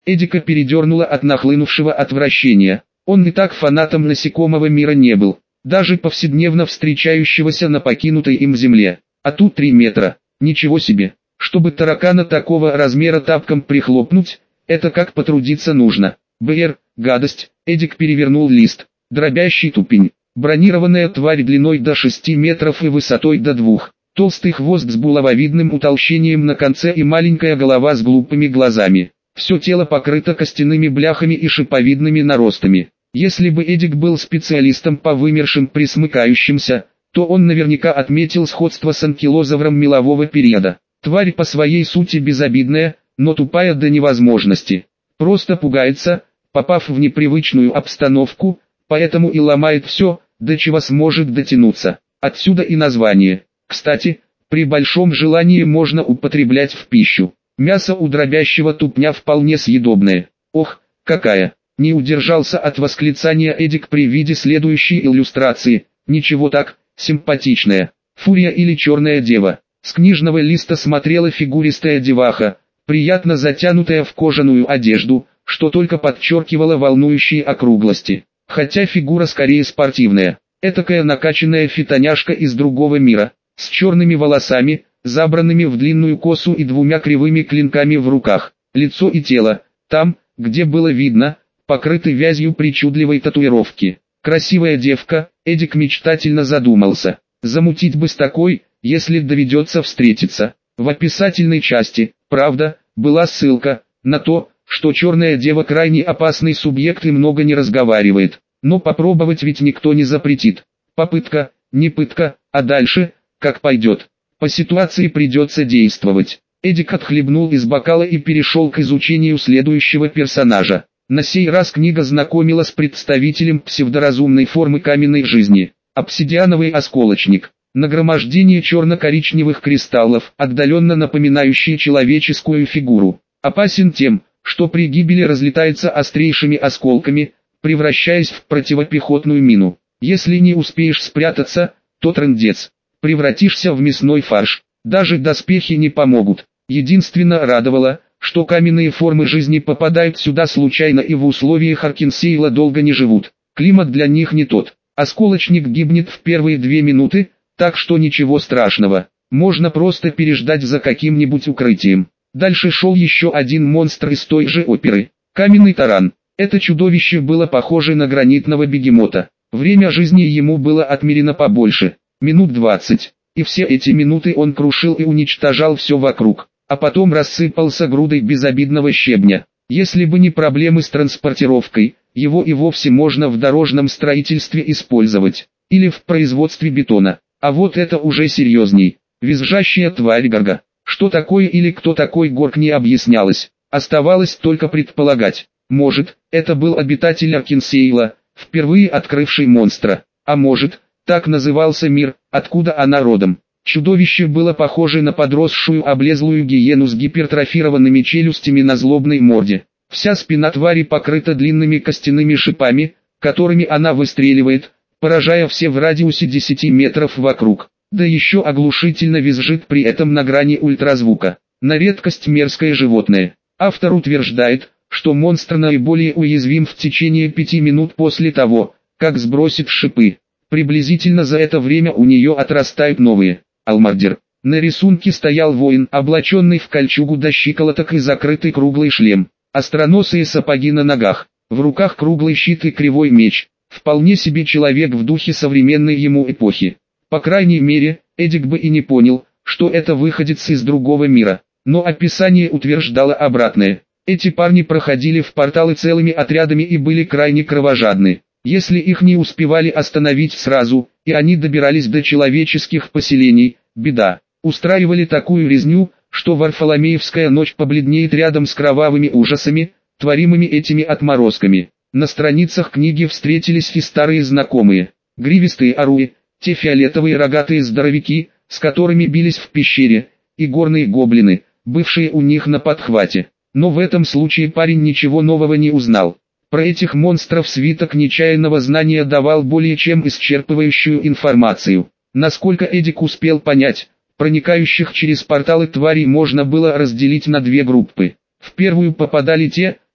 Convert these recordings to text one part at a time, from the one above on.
Эдика передернуло от нахлынувшего отвращения. Он и так фанатом насекомого мира не был, даже повседневно встречающегося на покинутой им земле. А тут 3 метра, ничего себе, чтобы таракана такого размера тапком прихлопнуть, это как потрудиться нужно. Гадость, Эдик перевернул лист, дробящий тупень. Бронированная тварь длиной до 6 метров и высотой до 2. Толстый хвост с булавовидным утолщением на конце и маленькая голова с глупыми глазами. Все тело покрыто костяными бляхами и шиповидными наростами. Если бы Эдик был специалистом по вымершим пресмыкающимся, то он наверняка отметил сходство с анкилозавром мелового периода. Тварь по своей сути безобидная, но тупая до невозможности. Просто пугается, попав в непривычную обстановку, поэтому и ломает все, до чего сможет дотянуться. Отсюда и название. Кстати, при большом желании можно употреблять в пищу. Мясо у дробящего тупня вполне съедобное. Ох, какая! Не удержался от восклицания Эдик при виде следующей иллюстрации. Ничего так, симпатичная. Фурия или черная дева. С книжного листа смотрела фигуристая деваха, приятно затянутая в кожаную одежду, что только подчеркивало волнующие округлости. Хотя фигура скорее спортивная. Этакая накачанная фитоняшка из другого мира, с черными волосами, забранными в длинную косу и 2 кривыми клинками в руках. Лицо и тело, там, где было видно, покрыты вязью причудливой татуировки. Красивая девка, Эдик мечтательно задумался. Замутить бы с такой, если доведется встретиться. В описательной части, правда, была ссылка на то, что черная дева крайне опасный субъект и много не разговаривает. Но попробовать ведь никто не запретит. Попытка, не пытка, а дальше, как пойдет. По ситуации придется действовать. Эдик отхлебнул из бокала и перешел к изучению следующего персонажа. На сей раз книга знакомила с представителем псевдоразумной формы каменной жизни. Обсидиановый осколочник. Нагромождение черно-коричневых кристаллов, отдаленно напоминающие человеческую фигуру. Опасен тем, что при гибели разлетается острейшими осколками, превращаясь в противопехотную мину. Если не успеешь спрятаться, то трындец. Превратишься в мясной фарш. Даже доспехи не помогут. Единственно радовало, что каменные формы жизни попадают сюда случайно и в условиях Аркинсейла долго не живут. Климат для них не тот. Осколочник гибнет в первые 2 минуты, так что ничего страшного. Можно просто переждать за каким-нибудь укрытием. Дальше шел еще один монстр из той же оперы. Каменный таран. Это чудовище было похоже на гранитного бегемота. Время жизни ему было отмерено побольше. Минут 20. И все эти минуты он крушил и уничтожал все вокруг. А потом рассыпался грудой безобидного щебня. Если бы не проблемы с транспортировкой, его и вовсе можно в дорожном строительстве использовать. Или в производстве бетона. А вот это уже серьезней. Визжащая тварь Горга. Что такое или кто такой Горг не объяснялось. Оставалось только предполагать. Может, это был обитатель Аркинсейла, впервые открывший монстра. А может, так назывался мир, откуда она родом. Чудовище было похоже на подросшую облезлую гиену с гипертрофированными челюстями на злобной морде. Вся спина твари покрыта длинными костяными шипами, которыми она выстреливает, поражая все в радиусе 10 метров вокруг. Да еще оглушительно визжит при этом на грани ультразвука. На редкость мерзкое животное. Автор утверждает, что монстр наиболее уязвим в течение 5 минут после того, как сбросит шипы. Приблизительно за это время у нее отрастают новые. Алмардер. На рисунке стоял воин, облаченный в кольчугу до щиколоток и закрытый круглый шлем. Остроносые сапоги на ногах. В руках круглый щит и кривой меч. Вполне себе человек в духе современной ему эпохи. По крайней мере, Эдик бы и не понял, что это выходец из другого мира. Но описание утверждало обратное. Эти парни проходили в порталы целыми отрядами и были крайне кровожадны. Если их не успевали остановить сразу, и они добирались до человеческих поселений, беда. Устраивали такую резню, что Варфоломеевская ночь побледнеет рядом с кровавыми ужасами, творимыми этими отморозками. На страницах книги встретились и старые знакомые. Гривистые оруи, те фиолетовые рогатые здоровяки, с которыми бились в пещере, и горные гоблины, бывшие у них на подхвате. Но в этом случае парень ничего нового не узнал. Про этих монстров свиток нечаянного знания давал более чем исчерпывающую информацию. Насколько Эдик успел понять, проникающих через порталы тварей можно было разделить на 2 группы. В первую попадали те,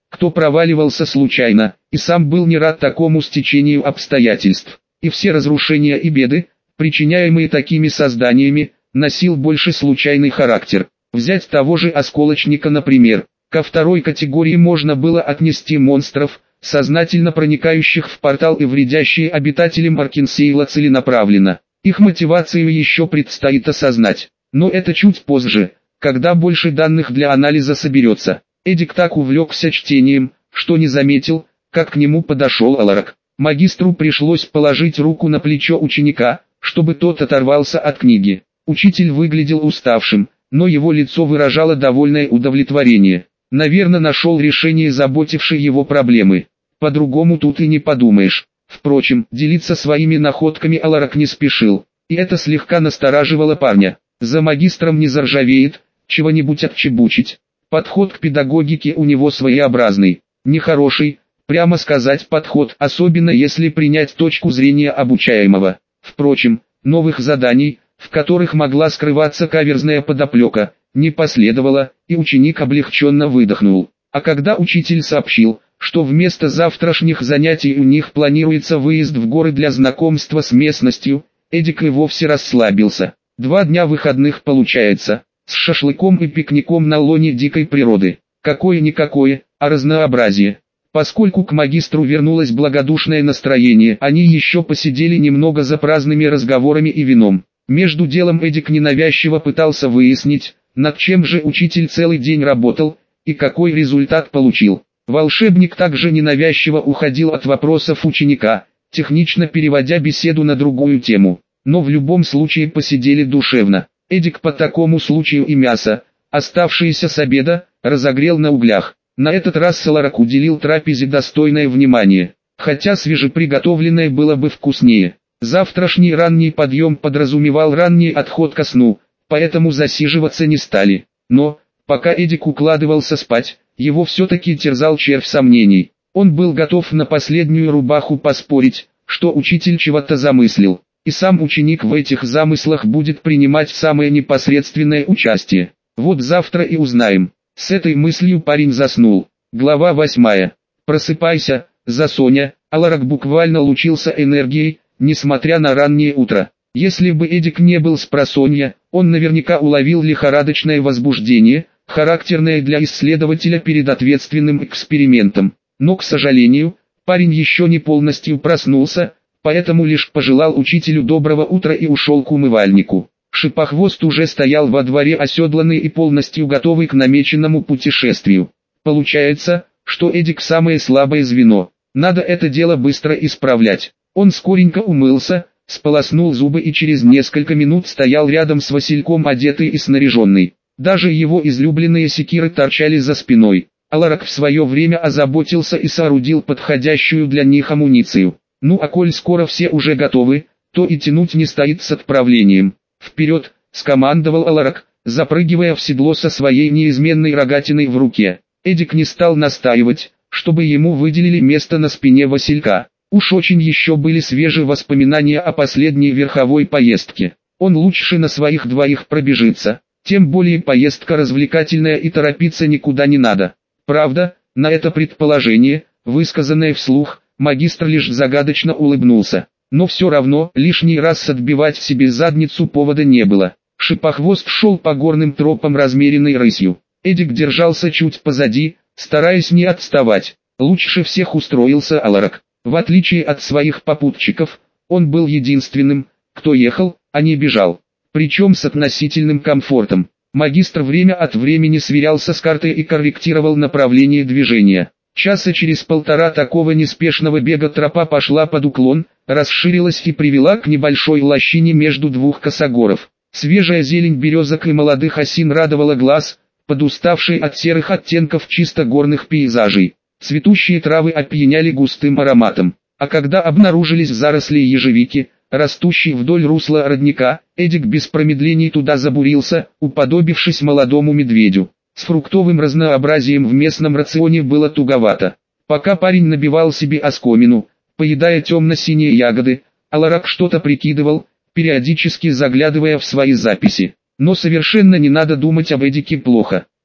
кто проваливался случайно, и сам был не рад такому стечению обстоятельств. И все разрушения и беды, причиняемые такими созданиями, носил больше случайный характер. Взять того же осколочника, например. Ко второй категории можно было отнести монстров, сознательно проникающих в портал и вредящие обитателям Аркенсейла целенаправленно. Их мотивацию еще предстоит осознать. Но это чуть позже, когда больше данных для анализа соберется. Эдик так увлекся чтением, что не заметил, как к нему подошел Аларак. Магистру пришлось положить руку на плечо ученика, чтобы тот оторвался от книги. Учитель выглядел уставшим, но его лицо выражало довольное удовлетворение. Наверное, нашел решение заботившей его проблемы. По-другому тут и не подумаешь. Впрочем, делиться своими находками Аларак не спешил, и это слегка настораживало парня. За магистром не заржавеет, чего-нибудь отчебучить. Подход к педагогике у него своеобразный, нехороший, прямо сказать подход, особенно если принять точку зрения обучаемого. Впрочем, новых заданий, в которых могла скрываться каверзная подоплека, не последовало, и ученик облегченно выдохнул. А когда учитель сообщил, что вместо завтрашних занятий у них планируется выезд в горы для знакомства с местностью, Эдик и вовсе расслабился. 2 дня выходных получается, с шашлыком и пикником на лоне дикой природы. Какое-никакое, а разнообразие. Поскольку к магистру вернулось благодушное настроение, они еще посидели немного за праздными разговорами и вином. Между делом Эдик ненавязчиво пытался выяснить, над чем же учитель целый день работал, и какой результат получил. Волшебник также ненавязчиво уходил от вопросов ученика, технично переводя беседу на другую тему. Но в любом случае посидели душевно. Эдик по такому случаю и мясо, оставшееся с обеда, разогрел на углях. На этот раз Аларак уделил трапезе достойное внимание, хотя свежеприготовленное было бы вкуснее. Завтрашний ранний подъем подразумевал ранний отход ко сну, поэтому засиживаться не стали. Но, пока Эдик укладывался спать, его все-таки терзал червь сомнений. Он был готов на последнюю рубаху поспорить, что учитель чего-то замыслил, и сам ученик в этих замыслах будет принимать самое непосредственное участие. Вот завтра и узнаем. С этой мыслью парень заснул. Глава 8. Просыпайся, Засоня. Аларак буквально лучился энергией, несмотря на раннее утро. Если бы Эдик не был спросонья, он наверняка уловил лихорадочное возбуждение, характерное для исследователя перед ответственным экспериментом. Но, к сожалению, парень еще не полностью проснулся, поэтому лишь пожелал учителю доброго утра и ушел к умывальнику. Шипохвост уже стоял во дворе оседланный и полностью готовый к намеченному путешествию. Получается, что Эдик самое слабое звено. Надо это дело быстро исправлять. Он скоренько умылся, сполоснул зубы и через несколько минут стоял рядом с Васильком, одетый и снаряженный. Даже его излюбленные секиры торчали за спиной. Аларак в свое время озаботился и соорудил подходящую для них амуницию. Ну а коль скоро все уже готовы, то и тянуть не стоит с отправлением. «Вперед!» — скомандовал Аларак, запрыгивая в седло со своей неизменной рогатиной в руке. Эдик не стал настаивать, чтобы ему выделили место на спине Василька. Уж очень еще были свежие воспоминания о последней верховой поездке. Он лучше на своих двоих пробежится, тем более поездка развлекательная и торопиться никуда не надо. Правда, на это предположение, высказанное вслух, магистр лишь загадочно улыбнулся. Но все равно, лишний раз отбивать себе задницу повода не было. Шипохвост шел по горным тропам размеренной рысью. Эдик держался чуть позади, стараясь не отставать. Лучше всех устроился Аларак. В отличие от своих попутчиков, он был единственным, кто ехал, а не бежал. Причем с относительным комфортом. Магистр время от времени сверялся с картой и корректировал направление движения. Часа через полтора такого неспешного бега тропа пошла под уклон, расширилась и привела к небольшой лощине между двух косогоров. Свежая зелень березок и молодых осин радовала глаз, подуставший от серых оттенков чисто горных пейзажей. Цветущие травы опьяняли густым ароматом. А когда обнаружились заросли ежевики, растущие вдоль русла родника, Эдик без промедлений туда забурился, уподобившись молодому медведю. С фруктовым разнообразием в местном рационе было туговато. Пока парень набивал себе оскомину, поедая темно-синие ягоды, Аларак что-то прикидывал, периодически заглядывая в свои записи. Но совершенно не надо думать об Эдике плохо.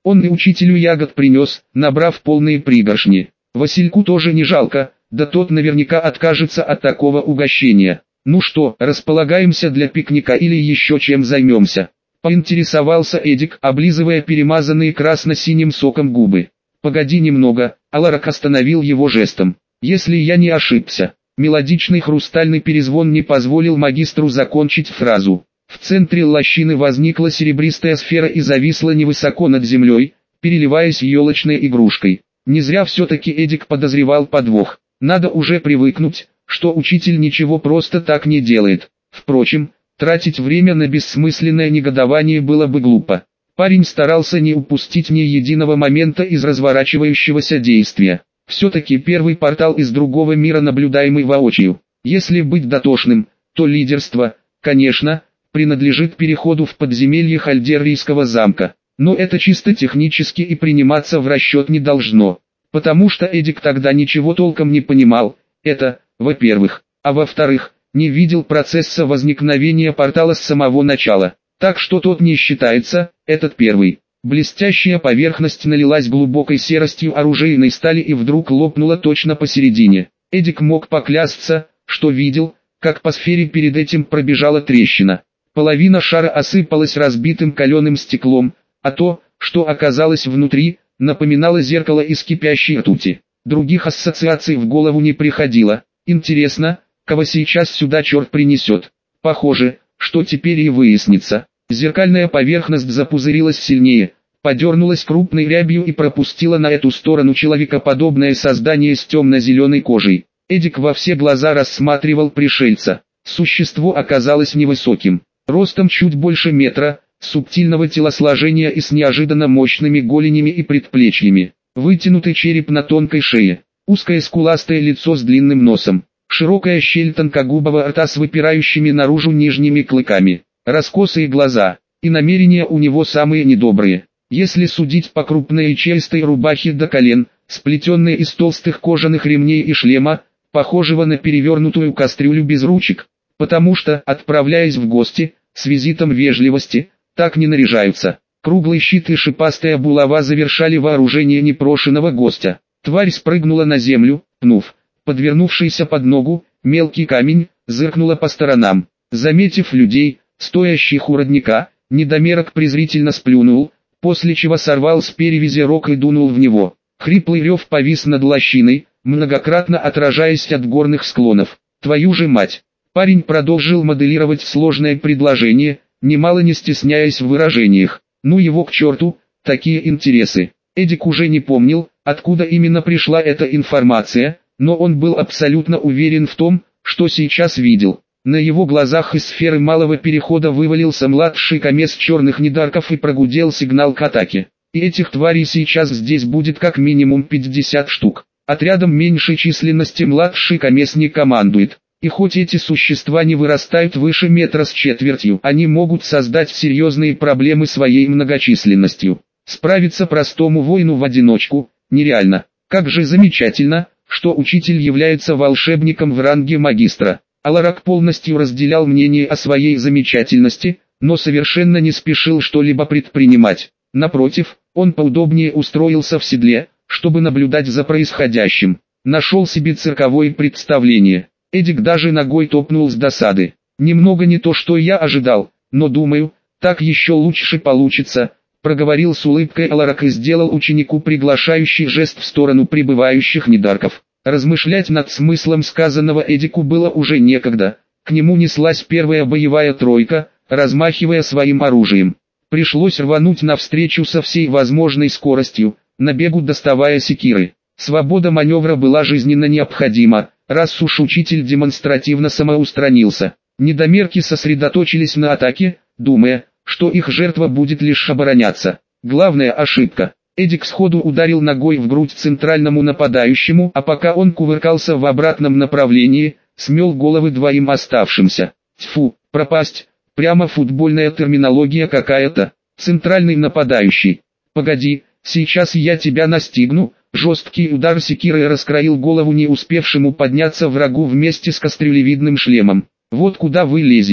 Он и учителю ягод принес, набрав полные пригоршни. Васильку тоже не жалко, да тот наверняка откажется от такого угощения. «Ну что, располагаемся для пикника или еще чем займемся?» — поинтересовался Эдик, облизывая перемазанные красно-синим соком губы. «Погоди немного», — Аларак остановил его жестом. «Если я не ошибся». Мелодичный хрустальный перезвон не позволил магистру закончить фразу. В центре лощины возникла серебристая сфера и зависла невысоко над землей, переливаясь елочной игрушкой. Не зря все-таки Эдик подозревал подвох. Надо уже привыкнуть, что учитель ничего просто так не делает. Впрочем, тратить время на бессмысленное негодование было бы глупо. Парень старался не упустить ни единого момента из разворачивающегося действия. Все-таки первый портал из другого мира, наблюдаемый воочию. Если быть дотошным, то лидерство, конечно, принадлежит переходу в подземелье Хальдеррийского замка. Но это чисто технически и приниматься в расчет не должно. Потому что Эдик тогда ничего толком не понимал. Это, во-первых. А во-вторых, не видел процесса возникновения портала с самого начала. Так что тот не считается, этот первый. Блестящая поверхность налилась глубокой серостью оружейной стали и вдруг лопнула точно посередине. Эдик мог поклясться, что видел, как по сфере перед этим пробежала трещина. Половина шара осыпалась разбитым каленым стеклом, а то, что оказалось внутри, напоминало зеркало из кипящей ртути. Других ассоциаций в голову не приходило. Интересно, кого сейчас сюда черт принесет. Похоже, что теперь и выяснится. Зеркальная поверхность запузырилась сильнее, подернулась крупной рябью и пропустила на эту сторону человекоподобное создание с темно-зеленой кожей. Эдик во все глаза рассматривал пришельца. Существо оказалось невысоким, ростом чуть больше метра, субтильного телосложения и с неожиданно мощными голенями и предплечьями. Вытянутый череп на тонкой шее, узкое скуластое лицо с длинным носом, широкая щель тонкогубого рта с выпирающими наружу нижними клыками. Раскосые глаза, и намерения у него самые недобрые. Если судить по крупной чистой рубахе до колен, сплетенной из толстых кожаных ремней и шлема, похожего на перевернутую кастрюлю без ручек, потому что, отправляясь в гости, с визитом вежливости, так не наряжаются. Круглый щит и шипастая булава завершали вооружение непрошеного гостя. Тварь спрыгнула на землю, пнув подвернувшийся под ногу мелкий камень, зыркнула по сторонам. Заметив людей, стоящих у родника, недомерок презрительно сплюнул, после чего сорвал с перевязи рог и дунул в него. Хриплый рев повис над лощиной, многократно отражаясь от горных склонов. «Твою же мать!» Парень продолжил моделировать сложное предложение, немало не стесняясь в выражениях. Ну его к черту, такие интересы. Эдик уже не помнил, откуда именно пришла эта информация, но он был абсолютно уверен в том, что сейчас видел. На его глазах из сферы малого перехода вывалился младший комес черных недарков и прогудел сигнал к атаке. И этих тварей сейчас здесь будет как минимум 50 штук. Отрядом меньшей численности младший комес не командует. И хоть эти существа не вырастают выше метра с четвертью, они могут создать серьезные проблемы своей многочисленностью. Справиться простому воину в одиночку нереально. Как же замечательно, что учитель является волшебником в ранге магистра. Аларак полностью разделял мнение о своей замечательности, но совершенно не спешил что-либо предпринимать. Напротив, он поудобнее устроился в седле, чтобы наблюдать за происходящим. Нашел себе цирковое представление. Эдик даже ногой топнул с досады. «Немного не то, что я ожидал, но думаю, так еще лучше получится», проговорил с улыбкой Аларак и сделал ученику приглашающий жест в сторону прибывающих недарков. Размышлять над смыслом сказанного Эдику было уже некогда. К нему неслась первая боевая тройка, размахивая своим оружием. Пришлось рвануть навстречу со всей возможной скоростью, на бегу доставая секиры. Свобода маневра была жизненно необходима, раз уж учитель демонстративно самоустранился. Недомерки сосредоточились на атаке, думая, что их жертва будет лишь обороняться. Главная ошибка. Эдик сходу ударил ногой в грудь центральному нападающему, а пока он кувыркался в обратном направлении, смел головы двоим оставшимся. Тьфу, пропасть, прямо футбольная терминология какая-то. Центральный нападающий. Погоди, сейчас я тебя настигну. Жесткий удар секирой раскроил голову не успевшему подняться врагу вместе с кастрюлевидным шлемом. Вот куда вы лезете.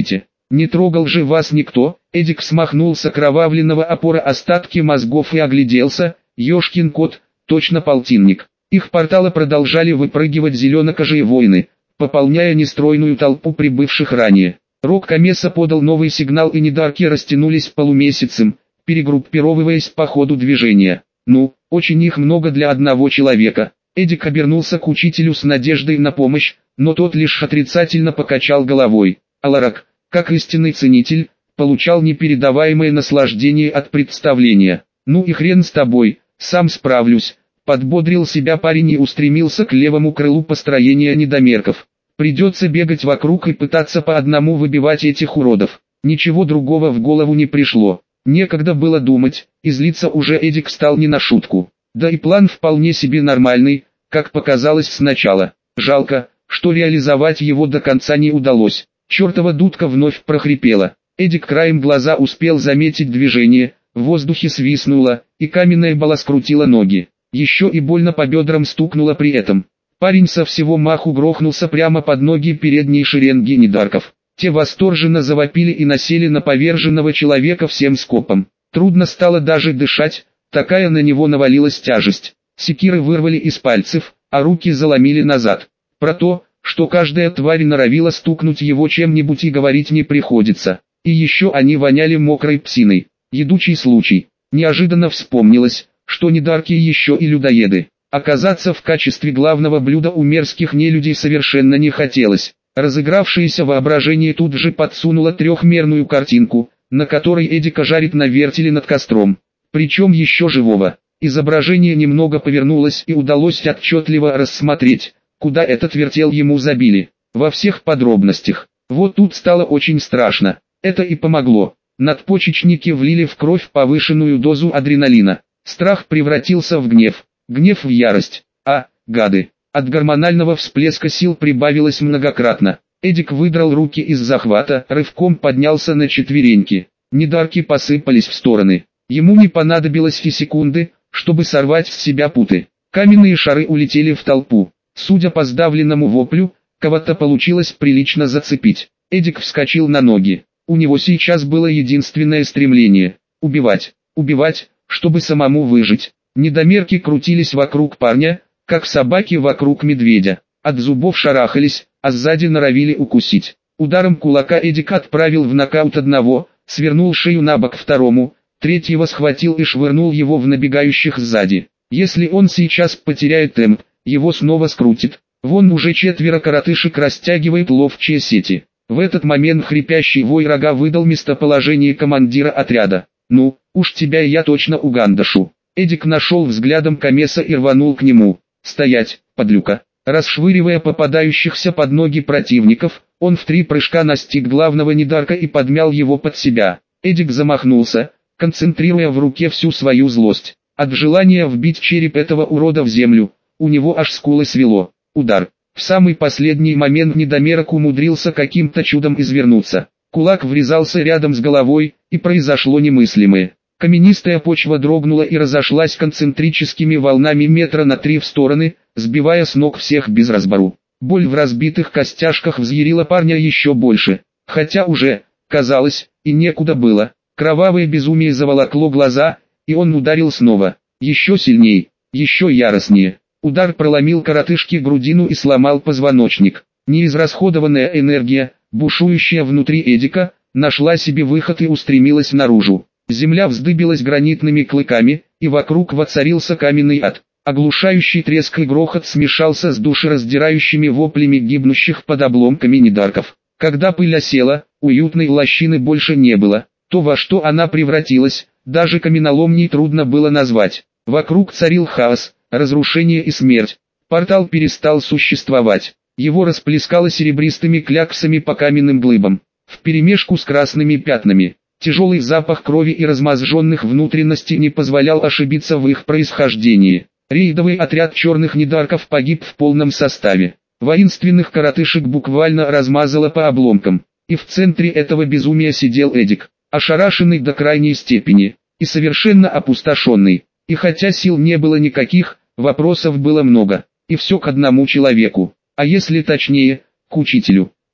Не трогал же вас никто. Эдик смахнул с окровавленного опора остатки мозгов и огляделся. Ёшкин кот, точно полтинник. Их портала продолжали выпрыгивать зеленокожие воины, пополняя нестройную толпу прибывших ранее. Рог Камеса подал новый сигнал, и недарки растянулись полумесяцем, перегруппировываясь по ходу движения. Ну, очень их много для одного человека. Эдик обернулся к учителю с надеждой на помощь, но тот лишь отрицательно покачал головой. Аларак, как истинный ценитель, получал непередаваемое наслаждение от представления. «Ну и хрен с тобой, сам справлюсь», — подбодрил себя парень и устремился к левому крылу построения недомерков. «Придется бегать вокруг и пытаться по одному выбивать этих уродов». Ничего другого в голову не пришло. Некогда было думать, и злиться уже Эдик стал не на шутку. Да и план вполне себе нормальный, как показалось сначала. Жалко, что реализовать его до конца не удалось. Чертова дудка вновь прохрипела. Эдик краем глаза успел заметить движение, в воздухе свистнуло, и каменная бала скрутила ноги. Еще и больно по бедрам стукнуло при этом. Парень со всего маху грохнулся прямо под ноги передней шеренги недарков. Те восторженно завопили и насели на поверженного человека всем скопом. Трудно стало даже дышать, такая на него навалилась тяжесть. Секиры вырвали из пальцев, а руки заломили назад. Про то, что каждая тварь норовила стукнуть его чем-нибудь, и говорить не приходится. И еще они воняли мокрой псиной. Едучий случай. Неожиданно вспомнилось, что недарки еще и людоеды. Оказаться в качестве главного блюда у мерзких нелюдей совершенно не хотелось. Разыгравшееся воображение тут же подсунуло трехмерную картинку, на которой Эдика жарит на вертеле над костром. Причем еще живого. Изображение немного повернулось, и удалось отчетливо рассмотреть, куда этот вертел ему забили. Во всех подробностях. Вот тут стало очень страшно. Это и помогло. Надпочечники влили в кровь повышенную дозу адреналина. Страх превратился в гнев. Гнев в ярость. Гады. От гормонального всплеска сил прибавилось многократно. Эдик выдрал руки из захвата, рывком поднялся на четвереньки. Недарки посыпались в стороны. Ему не понадобилось и секунды, чтобы сорвать с себя путы. Каменные шары улетели в толпу. Судя по сдавленному воплю, кого-то получилось прилично зацепить. Эдик вскочил на ноги. У него сейчас было единственное стремление – убивать. Убивать, чтобы самому выжить. Недомерки крутились вокруг парня, как собаки вокруг медведя. От зубов шарахались, а сзади норовили укусить. Ударом кулака Эдик отправил в нокаут одного, свернул шею на бок второму, третьего схватил и швырнул его в набегающих сзади. Если он сейчас потеряет темп, его снова скрутит. Вон уже 4 коротышек растягивают ловчие сети. В этот момент хрипящий вой рога выдал местоположение командира отряда. «Ну, уж тебя я точно угандашу». Эдик нашел взглядом Камеса и рванул к нему. «Стоять, подлюка!» Расшвыривая попадающихся под ноги противников, он в 3 прыжка настиг главного недарка и подмял его под себя. Эдик замахнулся, концентрируя в руке всю свою злость. От желания вбить череп этого урода в землю, у него аж скулы свело. Удар. В самый последний момент недомерок умудрился каким-то чудом извернуться. Кулак врезался рядом с головой, и произошло немыслимое. Каменистая почва дрогнула и разошлась концентрическими волнами метра на 3 в стороны, сбивая с ног всех без разбору. Боль в разбитых костяшках взъярила парня еще больше, хотя уже, казалось, и некуда было. Кровавое безумие заволокло глаза, и он ударил снова. Еще сильней, еще яростнее. Удар проломил коротышке грудину и сломал позвоночник. Неизрасходованная энергия, бушующая внутри Эдика, нашла себе выход и устремилась наружу. Земля вздыбилась гранитными клыками, и вокруг воцарился каменный ад. Оглушающий треск и грохот смешался с душераздирающими воплями гибнущих под обломками недарков. Когда пыль осела, уютной лощины больше не было. То, во что она превратилась, даже каменоломней трудно было назвать. Вокруг царил хаос, разрушение и смерть. Портал перестал существовать. Его расплескало серебристыми кляксами по каменным глыбам, вперемешку с красными пятнами. Тяжелый запах крови и размозженных внутренностей не позволял ошибиться в их происхождении. Рейдовый отряд черных недарков погиб в полном составе. Воинственных коротышек буквально размазало по обломкам. И в центре этого безумия сидел Эдик, ошарашенный до крайней степени, и совершенно опустошенный. И хотя сил не было никаких, вопросов было много. И все к одному человеку. А если точнее, к учителю.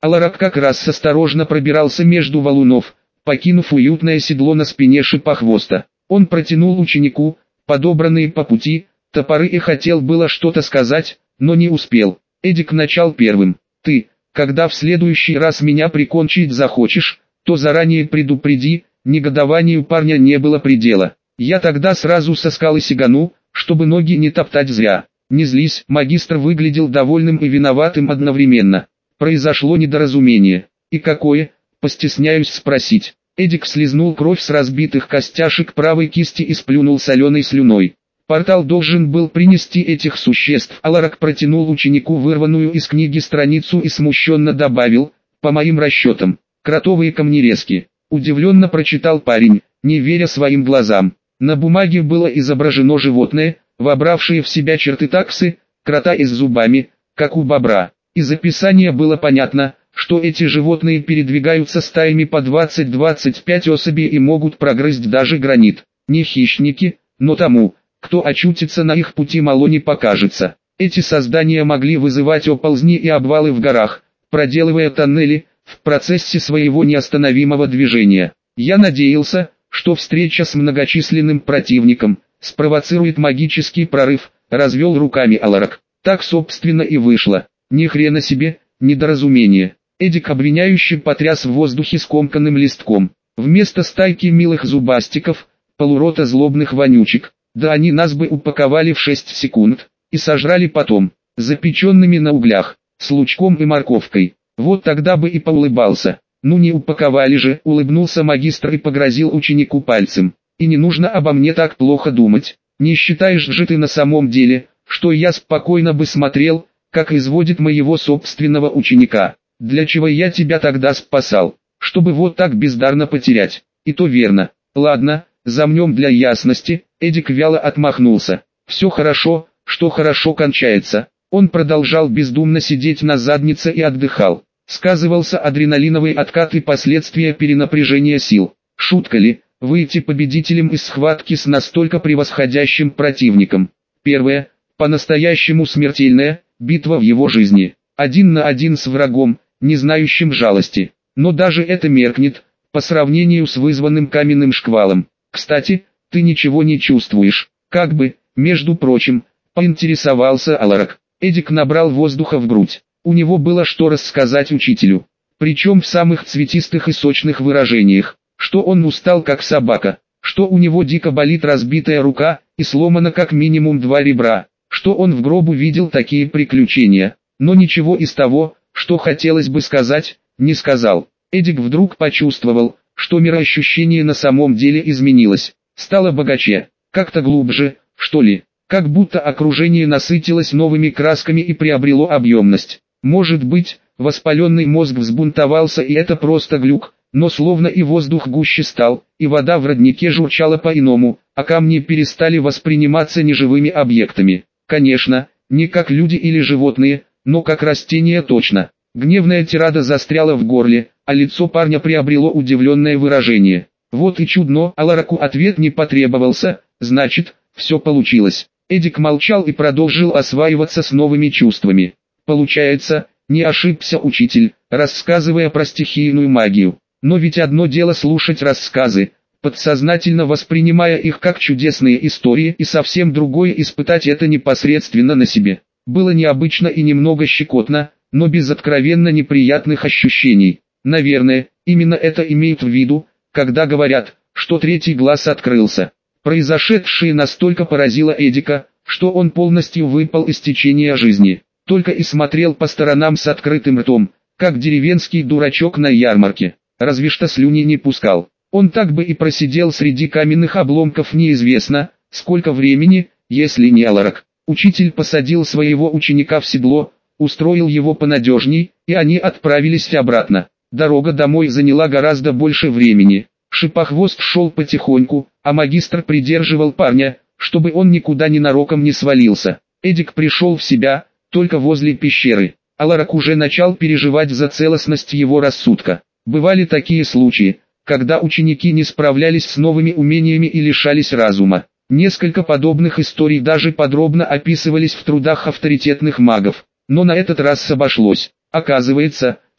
Аларак как раз осторожно пробирался между валунов, покинув уютное седло на спине Шипохвоста. Он протянул ученику подобранные по пути топоры и хотел было что-то сказать, но не успел. Эдик начал первым. «Ты, когда в следующий раз меня прикончить захочешь, то заранее предупреди». Негодованию парня не было предела. «Я тогда сразу со скалы сигану, чтобы ноги не топтать зря». «Не злись», магистр выглядел довольным и виноватым одновременно. «Произошло недоразумение». «И какое?» «Постесняюсь спросить». Эдик слизнул кровь с разбитых костяшек правой кисти и сплюнул соленой слюной. «Портал должен был принести этих существ». Аларак протянул ученику вырванную из книги страницу и смущенно добавил: «По моим расчетам, кротовые камнерезки». Удивленно прочитал парень, не веря своим глазам. На бумаге было изображено животное, вобравшее в себя черты таксы, крота и с зубами, как у бобра. Из описания было понятно, что эти животные передвигаются стаями по 20-25 особей и могут прогрызть даже гранит. Не хищники, но тому, кто очутится на их пути, мало не покажется. Эти создания могли вызывать оползни и обвалы в горах, проделывая тоннели в процессе своего неостановимого движения. Я надеялся, что встреча с многочисленным противником спровоцирует магический прорыв, развел руками Аларак. Так собственно и вышло. Ни хрена себе, недоразумение. Эдик обвиняюще потряс в воздухе скомканным листком. Вместо стайки милых зубастиков, полурота злобных вонючек, да они нас бы упаковали в 6 секунд, и сожрали потом, запеченными на углях, с лучком и морковкой. Вот тогда бы и поулыбался. «Ну не упаковали же», — улыбнулся магистр и погрозил ученику пальцем. «И не нужно обо мне так плохо думать. Не считаешь же ты на самом деле, что я спокойно бы смотрел, как изводит моего собственного ученика? Для чего я тебя тогда спасал? Чтобы вот так бездарно потерять. И то верно. Ладно, замнем для ясности». Эдик вяло отмахнулся. «Все хорошо, что хорошо кончается». Он продолжал бездумно сидеть на заднице и отдыхал. Сказывался адреналиновый откат и последствия перенапряжения сил. Шутка ли, выйти победителем из схватки с настолько превосходящим противником? Первое, по-настоящему смертельная, битва в его жизни. 1 на 1 с врагом, не знающим жалости. Но даже это меркнет, по сравнению с вызванным каменным шквалом. «Кстати, ты ничего не чувствуешь?» «Как бы, между прочим», поинтересовался Аларак. Эдик набрал воздуха в грудь. У него было что рассказать учителю. Причем в самых цветистых и сочных выражениях. Что он устал как собака. Что у него дико болит разбитая рука, и сломано как минимум 2 ребра. Что он в гробу видел такие приключения. Но ничего из того, что хотелось бы сказать, не сказал. Эдик вдруг почувствовал, что мироощущение на самом деле изменилось. Стало богаче, как-то глубже, что ли. Как будто окружение насытилось новыми красками и приобрело объемность. Может быть, воспаленный мозг взбунтовался и это просто глюк, но словно и воздух гуще стал, и вода в роднике журчала по-иному, а камни перестали восприниматься неживыми объектами. Конечно, не как люди или животные, но как растения точно. Гневная тирада застряла в горле, а лицо парня приобрело удивленное выражение. Вот и чудно, Алараку ответ не потребовался, значит, все получилось. Эдик молчал и продолжил осваиваться с новыми чувствами. Получается, не ошибся учитель, рассказывая про стихийную магию. Но ведь одно дело слушать рассказы, подсознательно воспринимая их как чудесные истории, и совсем другое испытать это непосредственно на себе. Было необычно и немного щекотно, но без откровенно неприятных ощущений. Наверное, именно это имеют в виду, когда говорят, что 3-й глаз открылся. Произошедшее настолько поразило Эдика, что он полностью выпал из течения жизни. Только и смотрел по сторонам с открытым ртом, как деревенский дурачок на ярмарке. Разве что слюни не пускал. Он так бы и просидел среди каменных обломков неизвестно, сколько времени, если не Аларак. Учитель посадил своего ученика в седло, устроил его понадежней, и они отправились обратно. Дорога домой заняла гораздо больше времени. Шипохвост шел потихоньку, а магистр придерживал парня, чтобы он никуда ненароком не свалился. Эдик пришел в себя, только возле пещеры. Аларак уже начал переживать за целостность его рассудка. Бывали такие случаи, когда ученики не справлялись с новыми умениями и лишались разума. Несколько подобных историй даже подробно описывались в трудах авторитетных магов. Но на этот раз обошлось. Оказывается,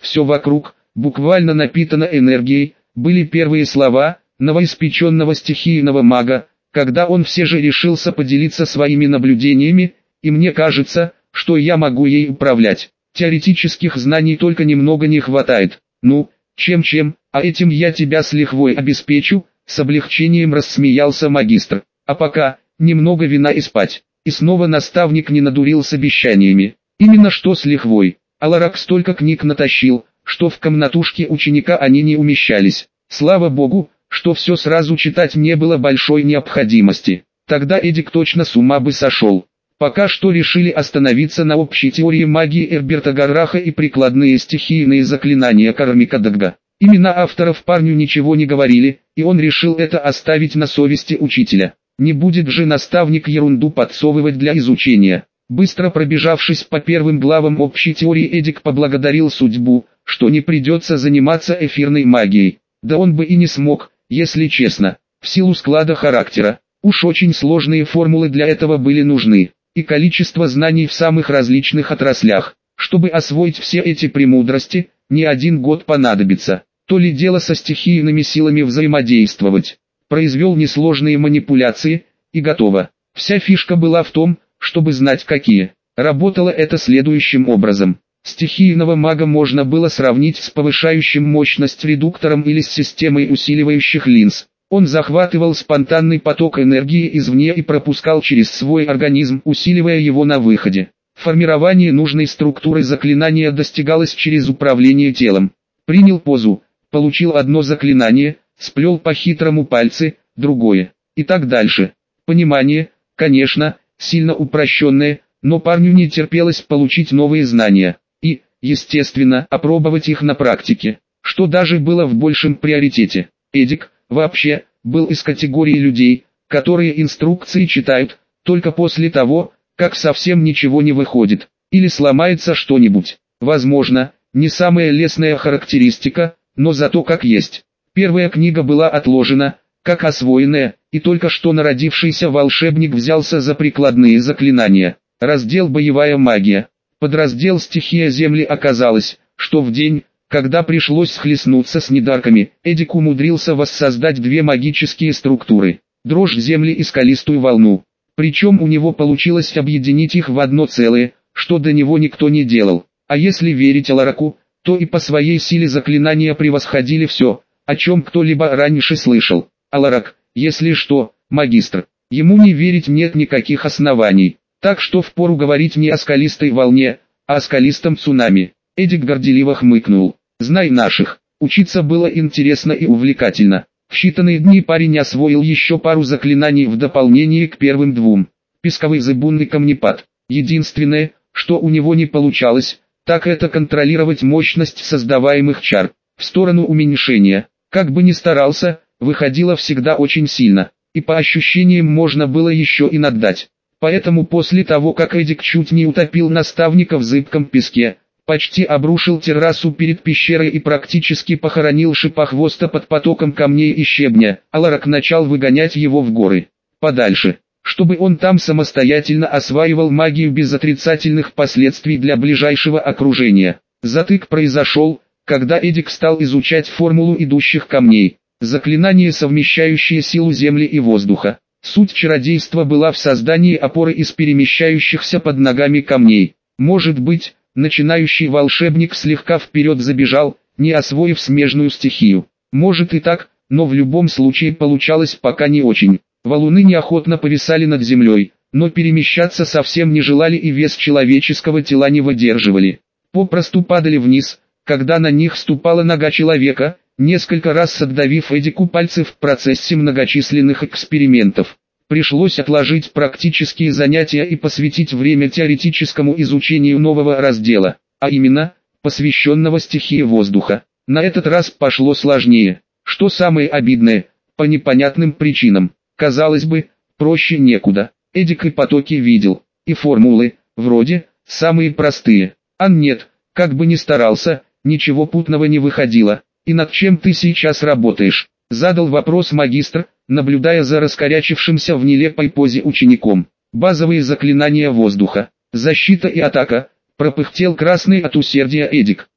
все вокруг буквально напитано энергией, были первые слова новоиспеченного стихийного мага, когда он все же решился поделиться своими наблюдениями, и мне кажется, что я могу ей управлять. Теоретических знаний только немного не хватает. Ну, чем-чем, а этим я тебя с лихвой обеспечу, с облегчением рассмеялся магистр. А пока, немного вина и спать. И снова наставник не надурил с обещаниями. Именно что с лихвой. Аларак столько книг натащил, что в комнатушке ученика они не умещались. Слава богу, что все сразу читать не было большой необходимости. Тогда Эдик точно с ума бы сошел. Пока что решили остановиться на общей теории магии Эрберта Гарраха и прикладные стихийные заклинания Кармика Дагга. Имена авторов парню ничего не говорили, и он решил это оставить на совести учителя. Не будет же наставник ерунду подсовывать для изучения. Быстро пробежавшись по первым главам общей теории, Эдик поблагодарил судьбу, что не придется заниматься эфирной магией. Да он бы и не смог, если честно, в силу склада характера. Уж очень сложные формулы для этого были нужны, и количество знаний в самых различных отраслях. Чтобы освоить все эти премудрости, не один год понадобится. То ли дело со стихийными силами взаимодействовать. Произвел несложные манипуляции, и готово. Вся фишка была в том, чтобы знать какие. Работало это следующим образом. Стихийного мага можно было сравнить с повышающим мощность редуктором или с системой усиливающих линз. Он захватывал спонтанный поток энергии извне и пропускал через свой организм, усиливая его на выходе. Формирование нужной структуры заклинания достигалось через управление телом. Принял позу, получил одно заклинание, сплел по-хитрому пальцы, другое, и так дальше. Понимание, конечно, сильно упрощенное, но парню не терпелось получить новые знания. И, естественно, опробовать их на практике, что даже было в большем приоритете. Эдик, вообще, был из категории людей, которые инструкции читают, только после того, как совсем ничего не выходит, или сломается что-нибудь. Возможно, не самая лестная характеристика, но зато как есть. Первая книга была отложена, как освоенная, и только что народившийся волшебник взялся за прикладные заклинания. Раздел «Боевая магия». Подраздел «Стихия земли» оказалось, что в день, когда пришлось схлестнуться с недарками, Эдик умудрился воссоздать две магические структуры – дрожь земли и скалистую волну. Причем у него получилось объединить их в одно целое, что до него никто не делал. А если верить Алараку, то и по своей силе заклинания превосходили все, о чем кто-либо раньше слышал. Аларак, если что, магистр, ему не верить нет никаких оснований. Так что впору говорить не о скалистой волне, а о скалистом цунами. Эдик горделиво хмыкнул. Знай наших, учиться было интересно и увлекательно. В считанные дни парень освоил еще пару заклинаний в дополнение к первым двум. Песковый зыбунный камнепад. Единственное, что у него не получалось, так это контролировать мощность создаваемых чар. В сторону уменьшения, как бы ни старался, выходило всегда очень сильно. И по ощущениям можно было еще и наддать. Поэтому после того, как Эдик чуть не утопил наставника в зыбком песке, почти обрушил террасу перед пещерой и практически похоронил шипохвоста под потоком камней и щебня, Аларак начал выгонять его в горы, подальше, чтобы он там самостоятельно осваивал магию без отрицательных последствий для ближайшего окружения. Затык произошел, когда Эдик стал изучать формулу идущих камней, заклинание, совмещающее силу земли и воздуха. Суть чародейства была в создании опоры из перемещающихся под ногами камней. Может быть, начинающий волшебник слегка вперед забежал, не освоив смежную стихию. Может и так, но в любом случае получалось пока не очень. Валуны неохотно повисали над землей, но перемещаться совсем не желали и вес человеческого тела не выдерживали. Попросту падали вниз, когда на них ступала нога человека, несколько раз отдавив Эдику пальцы в процессе многочисленных экспериментов. Пришлось отложить практические занятия и посвятить время теоретическому изучению нового раздела, а именно, посвященного стихии воздуха. На этот раз пошло сложнее, что самое обидное, по непонятным причинам. Казалось бы, проще некуда. Эдик и потоки видел, и формулы, вроде, самые простые. А нет, как бы ни старался, ничего путного не выходило. «И над чем ты сейчас работаешь?» — задал вопрос магистр, наблюдая за раскорячившимся в нелепой позе учеником. «Базовые заклинания воздуха, защита и атака», — пропыхтел красный от усердия Эдик.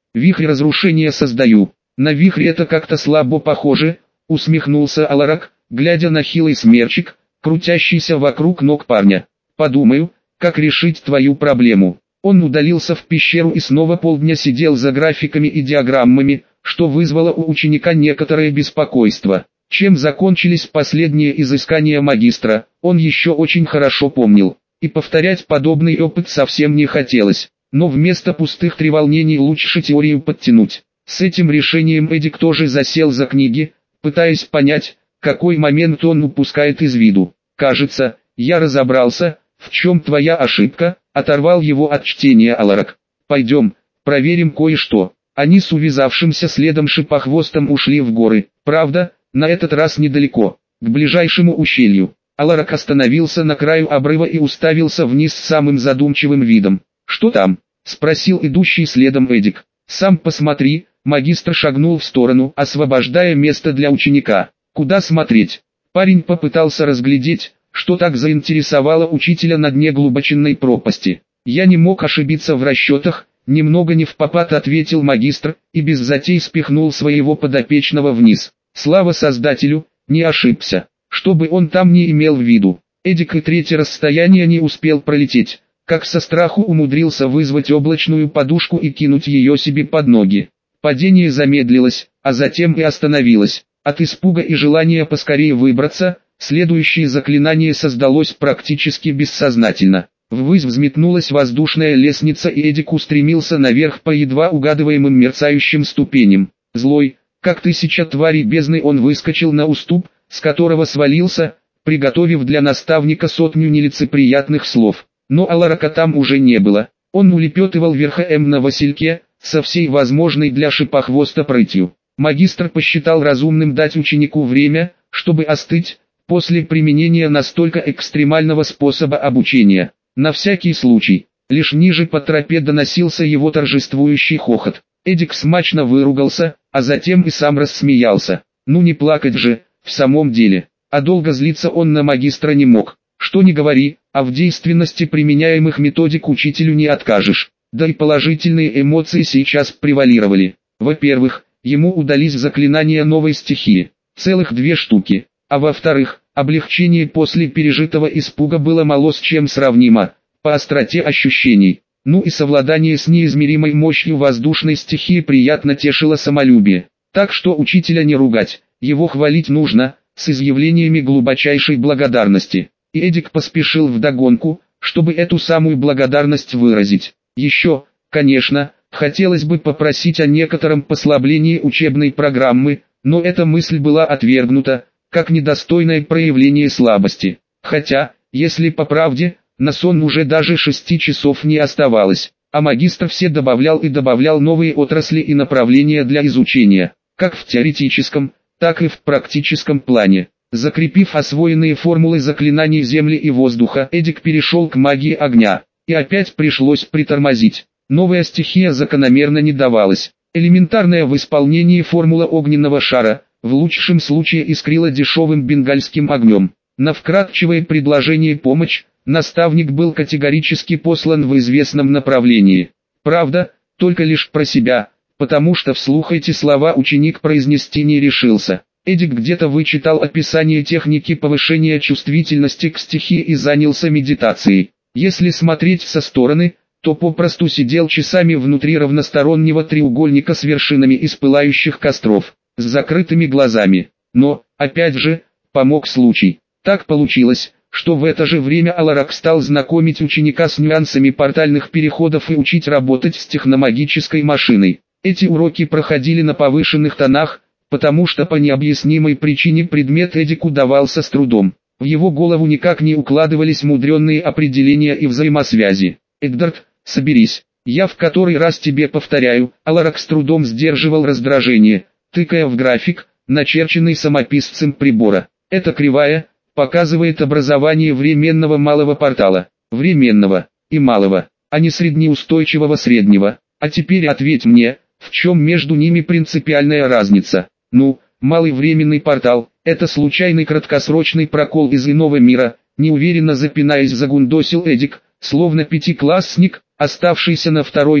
Вихрь разрушения создаю. На вихрь это как-то слабо похоже, усмехнулся Аларак, глядя на хилый смерчик, крутящийся вокруг ног парня. Подумаю, как решить твою проблему. Он удалился в пещеру и снова полдня сидел за графиками и диаграммами, что вызвало у ученика некоторое беспокойство. Чем закончились последние изыскания магистра, он еще очень хорошо помнил, и повторять подобный опыт совсем не хотелось. Но вместо пустых треволнений лучше теорию подтянуть. С этим решением Эдик тоже засел за книги, пытаясь понять, какой момент он упускает из виду. «Кажется, я разобрался, в чем твоя ошибка», — оторвал его от чтения Аларак. «Пойдем, проверим кое-что». Они с увязавшимся следом шипохвостом ушли в горы, правда, на этот раз недалеко, к ближайшему ущелью. Аларак остановился на краю обрыва и уставился вниз с самым задумчивым видом. «Что там?» — спросил идущий следом Эдик. «Сам посмотри», — магистр шагнул в сторону, освобождая место для ученика. «Куда смотреть?» Парень попытался разглядеть, что так заинтересовало учителя на дне глубоченной пропасти. «Я не мог ошибиться в расчетах», — немного невпопад ответил магистр, и без затей спихнул своего подопечного вниз. Слава создателю, не ошибся, что бы он там ни имел в виду. Эдик и третье расстояние не успел пролететь, как со страху умудрился вызвать облачную подушку и кинуть ее себе под ноги. Падение замедлилось, а затем и остановилось. От испуга и желания поскорее выбраться, следующее заклинание создалось практически бессознательно. Ввысь взметнулась воздушная лестница, и Эдик устремился наверх по едва угадываемым мерцающим ступеням. Злой, как тысяча тварей бездны, он выскочил на уступ, с которого свалился, приготовив для наставника сотню нелицеприятных слов. Но Аларака там уже не было. Он улепетывал верхом на васильке, со всей возможной для шипохвоста прытью. Магистр посчитал разумным дать ученику время, чтобы остыть, после применения настолько экстремального способа обучения. На всякий случай, лишь ниже по тропе доносился его торжествующий хохот. Эдик смачно выругался, а затем и сам рассмеялся. Ну не плакать же, в самом деле. А долго злиться он на магистра не мог. Что ни говори, а в действенности применяемых методик учителю не откажешь. Да и положительные эмоции сейчас превалировали. Во-первых, ему удались заклинания новой стихии, целых 2 штуки. А во-вторых, облегчение после пережитого испуга было мало с чем сравнимо, по остроте ощущений. Ну и совладание с неизмеримой мощью воздушной стихии приятно тешило самолюбие. Так что учителя не ругать, его хвалить нужно, с изъявлениями глубочайшей благодарности. И Эдик поспешил вдогонку, чтобы эту самую благодарность выразить. Еще, конечно, хотелось бы попросить о некотором послаблении учебной программы, но эта мысль была отвергнута, как недостойное проявление слабости. Хотя, если по правде, на сон уже даже 6 часов не оставалось, а магистр все добавлял и добавлял новые отрасли и направления для изучения, как в теоретическом, так и в практическом плане. Закрепив освоенные формулы заклинаний земли и воздуха, Эдик перешел к магии огня, и опять пришлось притормозить. Новая стихия закономерно не давалась. Элементарная в исполнении формула огненного шара, в лучшем случае искрила дешевым бенгальским огнем. На вкратчивое предложение помочь, наставник был категорически послан в известном направлении. Правда, только лишь про себя, потому что вслух эти слова ученик произнести не решился. Эдик где-то вычитал описание техники повышения чувствительности к стихии и занялся медитацией. Если смотреть со стороны, то попросту сидел часами внутри равностороннего треугольника с вершинами из пылающих костров, с закрытыми глазами. Но, опять же, помог случай. Так получилось, что в это же время Аларак стал знакомить ученика с нюансами портальных переходов и учить работать с техномагической машиной. Эти уроки проходили на повышенных тонах, потому что по необъяснимой причине предмет Эдику давался с трудом. В его голову никак не укладывались мудренные определения и взаимосвязи. «Эддард, соберись, я в который раз тебе повторяю», Аларак с трудом сдерживал раздражение, тыкая в график, начерченный самописцем прибора. «Эта кривая показывает образование временного малого портала, временного и малого, а не среднеустойчивого среднего. А теперь ответь мне, в чем между ними принципиальная разница?» «Ну, малый временный портал – это случайный краткосрочный прокол из иного мира», неуверенно запинаясь загундосил Эдик, словно пятиклассник, оставшийся на 2-й год,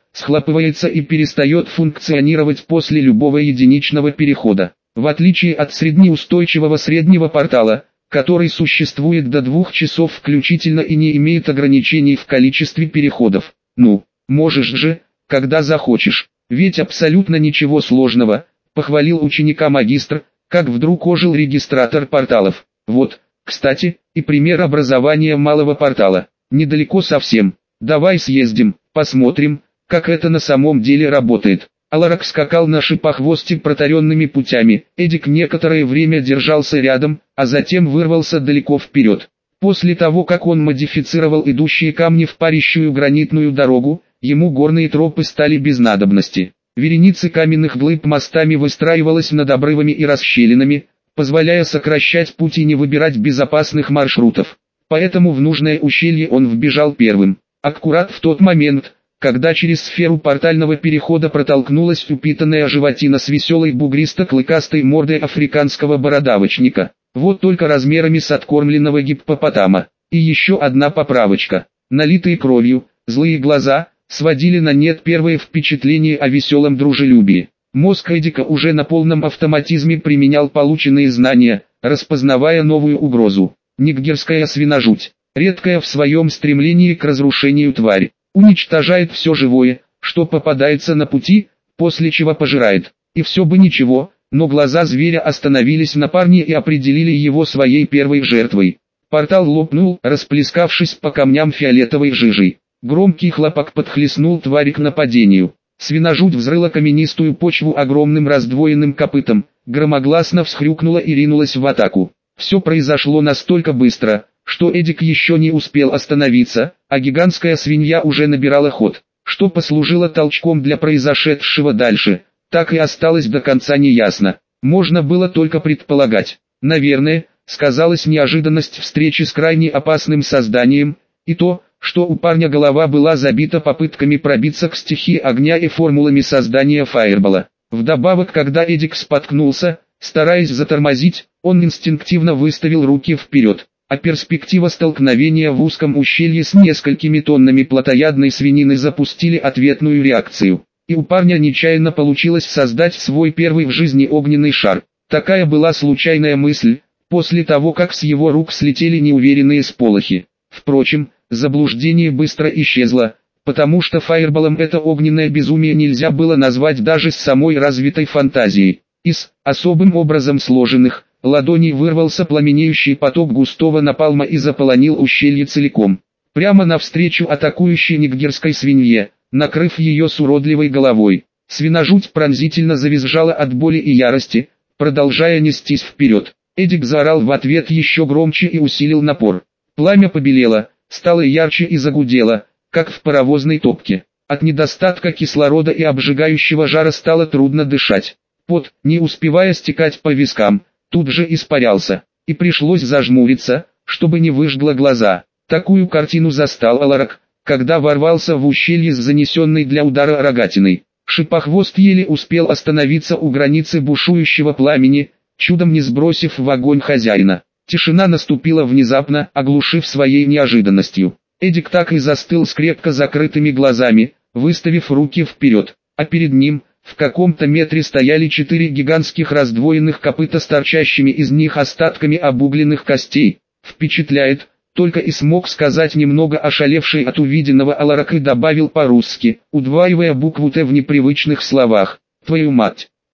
схлопывается и перестает функционировать после любого единичного перехода. В отличие от среднеустойчивого среднего портала, который существует до 2 часов включительно и не имеет ограничений в количестве переходов. Ну, можешь же, когда захочешь, ведь абсолютно ничего сложного, похвалил ученика магистр, как вдруг ожил регистратор порталов. Вот, кстати, и пример образования малого портала. Недалеко совсем. Давай съездим, посмотрим, как это на самом деле работает. Аларак скакал на шипохвосте протаренными путями, Эдик некоторое время держался рядом, а затем вырвался далеко вперед. После того, как он модифицировал идущие камни в парящую гранитную дорогу, ему горные тропы стали без надобности. Вереница каменных глыб мостами выстраивалась над обрывами и расщелинами, позволяя сокращать путь и не выбирать безопасных маршрутов. Поэтому в нужное ущелье он вбежал первым. Аккурат в тот момент, когда через сферу портального перехода протолкнулась упитанная животина с веселой бугристо-клыкастой мордой африканского бородавочника. Вот только размерами с откормленного гиппопотама. И еще одна поправочка. Налитые кровью, злые глаза, сводили на нет первое впечатление о веселом дружелюбии. Мозг Эдика уже на полном автоматизме применял полученные знания, распознавая новую угрозу. Ниггерская свиножуть, редкая в своем стремлении к разрушению тварь. Уничтожает все живое, что попадается на пути, после чего пожирает. И все бы ничего, но глаза зверя остановились на парне и определили его своей первой жертвой. Портал лопнул, расплескавшись по камням фиолетовой жижей. Громкий хлопок подхлестнул тварь к нападению. Свиножуть взрыла каменистую почву огромным раздвоенным копытом, громогласно всхрюкнула и ринулась в атаку. Все произошло настолько быстро, что Эдик еще не успел остановиться, а гигантская свинья уже набирала ход. Что послужило толчком для произошедшего дальше, так и осталось до конца неясно. Можно было только предполагать. Наверное, сказалась неожиданность встречи с крайне опасным созданием, и то, что у парня голова была забита попытками пробиться к стихии огня и формулами создания фаербола. Вдобавок, когда Эдик споткнулся, стараясь затормозить, он инстинктивно выставил руки вперед. А перспектива столкновения в узком ущелье с несколькими тоннами плотоядной свинины запустили ответную реакцию. И у парня нечаянно получилось создать свой первый в жизни огненный шар. Такая была случайная мысль, после того как с его рук слетели неуверенные сполохи. Впрочем, заблуждение быстро исчезло, потому что фаерболом это огненное безумие нельзя было назвать даже с самой развитой фантазией. Из особым образом сложенных ладоней вырвался пламенеющий поток густого напалма и заполонил ущелье целиком. Прямо навстречу атакующей ниггерской свинье, накрыв ее с уродливой головой. Свиножуть пронзительно завизжала от боли и ярости, продолжая нестись вперед. Эдик заорал в ответ еще громче и усилил напор. Пламя побелело, стало ярче и загудело, как в паровозной топке. От недостатка кислорода и обжигающего жара стало трудно дышать. Пот, не успевая стекать по вискам, тут же испарялся, и пришлось зажмуриться, чтобы не выжгло глаза. Такую картину застал Аларак, когда ворвался в ущелье с занесенной для удара рогатиной. Шипохвост еле успел остановиться у границы бушующего пламени, чудом не сбросив в огонь хозяина. Тишина наступила внезапно, оглушив своей неожиданностью. Эдик так и застыл с крепко закрытыми глазами, выставив руки вперед, а перед ним, в каком-то метре стояли 4 гигантских раздвоенных копыта с торчащими из них остатками обугленных костей. Впечатляет, только и смог сказать немного ошалевший от увиденного Аларак и добавил по-русски, удваивая букву «Т» в непривычных словах. «Твою мать!»